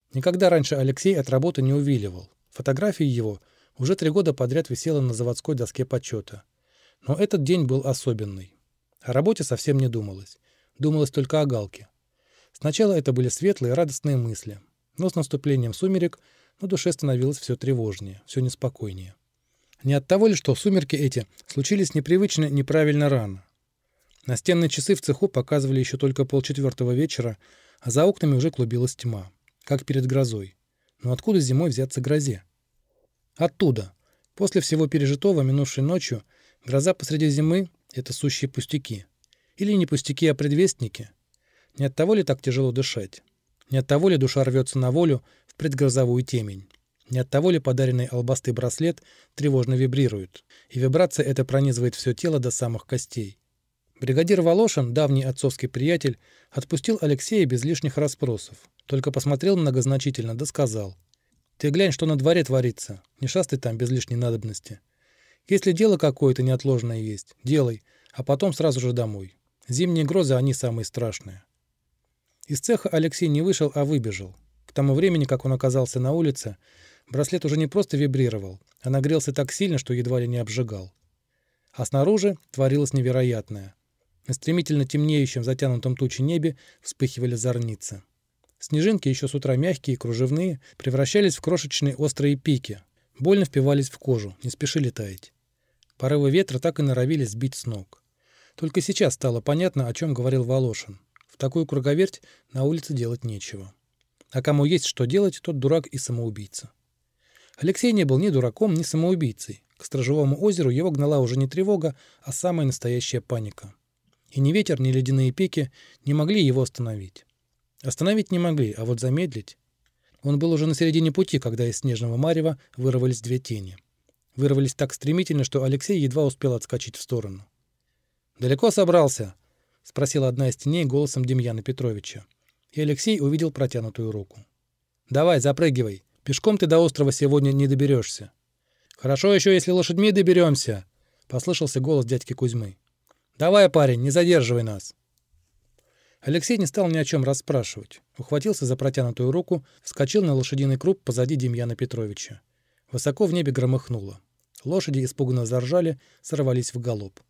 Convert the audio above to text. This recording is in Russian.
Никогда раньше Алексей от работы не увиливал. Фотография его уже 3 года подряд висела на заводской доске почета. Но этот день был особенный. О работе совсем не думалось. Думалось только о Галке. Сначала это были светлые, радостные мысли. Но с наступлением сумерек на душе становилось все тревожнее, все неспокойнее. Не от того ли, что сумерки эти случились непривычно, неправильно рано. Настенные часы в цеху показывали еще только 3:30 вечера, а за окнами уже клубилась тьма, как перед грозой. Но откуда зимой взяться грозе? Оттуда. После всего пережитого минувшей ночью гроза посреди зимы — это сущие пустяки. Или не пустяки, а предвестники. Не от того ли так тяжело дышать? Не от того ли душа рвется на волю в предгрозовую темень? Не от того ли подаренный албастый браслет тревожно вибрирует, и вибрация эта пронизывает все тело до самых костей? Бригадир Волошин, давний отцовский приятель, отпустил Алексея без лишних расспросов, только посмотрел многозначительно да сказал: «Ты глянь, что на дворе творится, не шастай там без лишней надобности. Если дело какое-то неотложное есть, делай, а потом сразу же домой. Зимние грозы, они самые страшные». Из цеха Алексей не вышел, а выбежал. К тому времени, как он оказался на улице, браслет уже не просто вибрировал, а нагрелся так сильно, что едва ли не обжигал. А снаружи творилось невероятное. На стремительно темнеющем, затянутом тучей небе вспыхивали зорницы. Снежинки, еще с утра мягкие и кружевные, превращались в крошечные острые пики, больно впивались в кожу, не спешили таять. Порывы ветра так и норовили сбить с ног. Только сейчас стало понятно, о чем говорил Волошин. В такую круговерть на улице делать нечего. А кому есть что делать, тот дурак и самоубийца. Алексей не был ни дураком, ни самоубийцей. К Стражевому озеру его гнала уже не тревога, а самая настоящая паника. И ни ветер, ни ледяные пики не могли его остановить. Остановить не могли, а вот замедлить. Он был уже на середине пути, когда из снежного марева вырвались 2 тени. Вырвались так стремительно, что Алексей едва успел отскочить в сторону. «Далеко собрался?» — спросила одна из теней голосом Демьяна Петровича. И Алексей увидел протянутую руку. «Давай, запрыгивай. Пешком ты до острова сегодня не доберешься». «Хорошо еще, если лошадьми доберемся», — послышался голос дядьки Кузьмы. «Давай, парень, не задерживай нас». Алексей не стал ни о чем расспрашивать. Ухватился за протянутую руку, вскочил на лошадиный круп позади Демьяна Петровича. Высоко в небе громыхнуло. Лошади испуганно заржали, сорвались в галоп.